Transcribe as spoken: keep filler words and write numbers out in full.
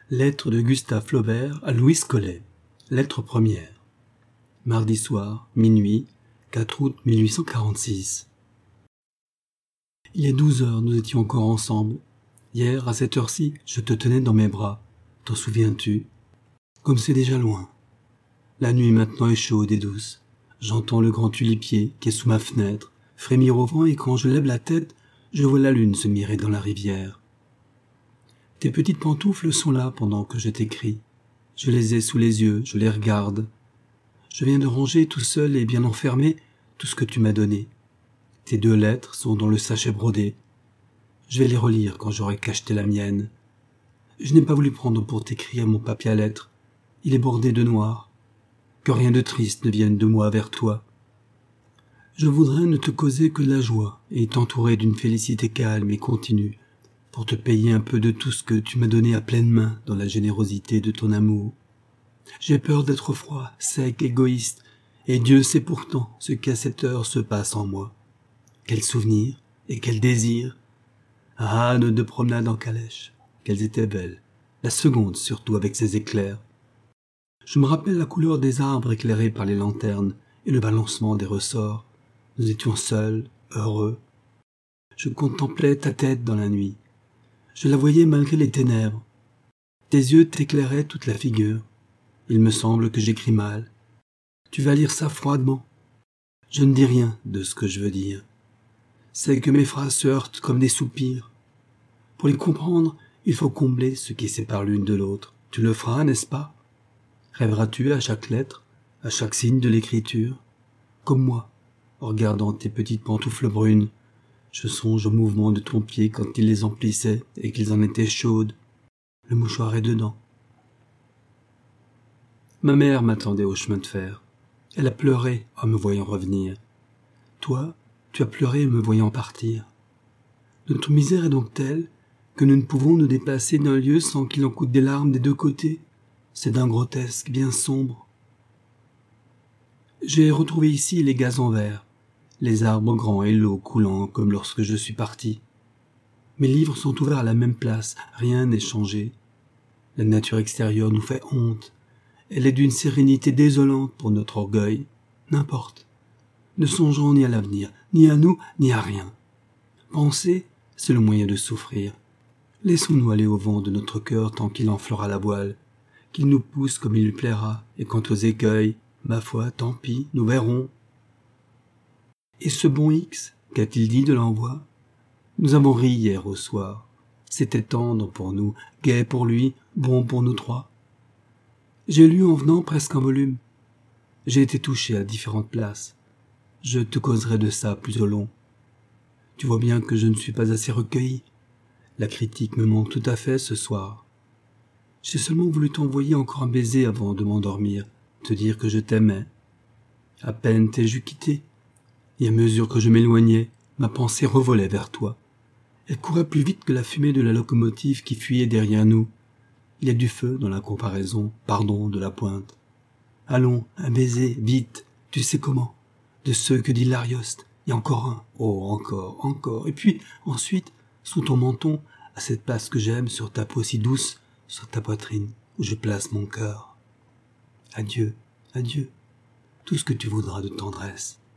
Lettre de Gustave Flaubert à Louise Collet. Lettre première. Mardi soir, minuit, quatre août mille huit cent quarante-six. Il y a douze heures, nous étions encore ensemble. Hier, à cette heure-ci, je te tenais dans mes bras. T'en souviens-tu? Comme c'est déjà loin. La nuit maintenant est chaude et douce. J'entends le grand tulipier qui est sous ma fenêtre frémir au vent, et quand je lève la tête, je vois la lune se mirer dans la rivière. Tes petites pantoufles sont là pendant que je t'écris. Je les ai sous les yeux, je les regarde. Je viens de ranger tout seul et bien enfermé tout ce que tu m'as donné. Tes deux lettres sont dans le sachet brodé. Je vais les relire quand j'aurai cacheté la mienne. Je n'ai pas voulu prendre pour t'écrire mon papier à lettres. Il est bordé de noir. Que rien de triste ne vienne de moi vers toi. Je voudrais ne te causer que de la joie et t'entourer d'une félicité calme et continue, pour te payer un peu de tout ce que tu m'as donné à pleine main dans la générosité de ton amour. J'ai peur d'être froid, sec, égoïste, et Dieu sait pourtant ce qu'à cette heure se passe en moi. Quels souvenirs et quels désirs! Ah, nos deux promenades en calèche, qu'elles étaient belles, la seconde surtout avec ses éclairs. Je me rappelle la couleur des arbres éclairés par les lanternes et le balancement des ressorts. Nous étions seuls, heureux. Je contemplais ta tête dans la nuit. Je la voyais malgré les ténèbres. Tes yeux t'éclairaient toute la figure. Il me semble que j'écris mal. Tu vas lire ça froidement. Je ne dis rien de ce que je veux dire. C'est que mes phrases se heurtent comme des soupirs. Pour les comprendre, il faut combler ce qui sépare l'une de l'autre. Tu le feras, n'est-ce pas? Rêveras-tu à chaque lettre, à chaque signe de l'écriture? Comme moi, en regardant tes petites pantoufles brunes, je songe au mouvement de ton pied quand il les emplissait et qu'ils en étaient chaudes. Le mouchoir est dedans. Ma mère m'attendait au chemin de fer. Elle a pleuré en me voyant revenir. Toi, tu as pleuré en me voyant partir. Notre misère est donc telle que nous ne pouvons nous déplacer d'un lieu sans qu'il en coûte des larmes des deux côtés. C'est d'un grotesque bien sombre. J'ai retrouvé ici les gazons verts, les arbres grands et l'eau coulant comme lorsque je suis parti. Mes livres sont ouverts à la même place, rien n'est changé. La nature extérieure nous fait honte. Elle est d'une sérénité désolante pour notre orgueil. N'importe. Ne songeons ni à l'avenir, ni à nous, ni à rien. Penser, c'est le moyen de souffrir. Laissons-nous aller au vent de notre cœur tant qu'il enflera la voile, qu'il nous pousse comme il lui plaira, et quant aux écueils, ma foi, tant pis, nous verrons. Et ce bon X, qu'a-t-il dit de l'envoi? Nous avons ri hier au soir. C'était tendre pour nous, gai pour lui, bon pour nous trois. J'ai lu en venant presque un volume. J'ai été touché à différentes places. Je te causerai de ça plus au long. Tu vois bien que je ne suis pas assez recueilli. La critique me manque tout à fait ce soir. J'ai seulement voulu t'envoyer encore un baiser avant de m'endormir, te dire que je t'aimais. À peine t'ai-je quitté, et à mesure que je m'éloignais, ma pensée revolait vers toi. Elle courait plus vite que la fumée de la locomotive qui fuyait derrière nous. Il y a du feu dans la comparaison, pardon de la pointe. Allons, un baiser, vite, tu sais comment, de ceux que dit l'Arioste, et encore un, oh, encore, encore, et puis, ensuite, sous ton menton, à cette place que j'aime, sur ta peau si douce, sur ta poitrine, où je place mon cœur. Adieu, adieu, tout ce que tu voudras de tendresse.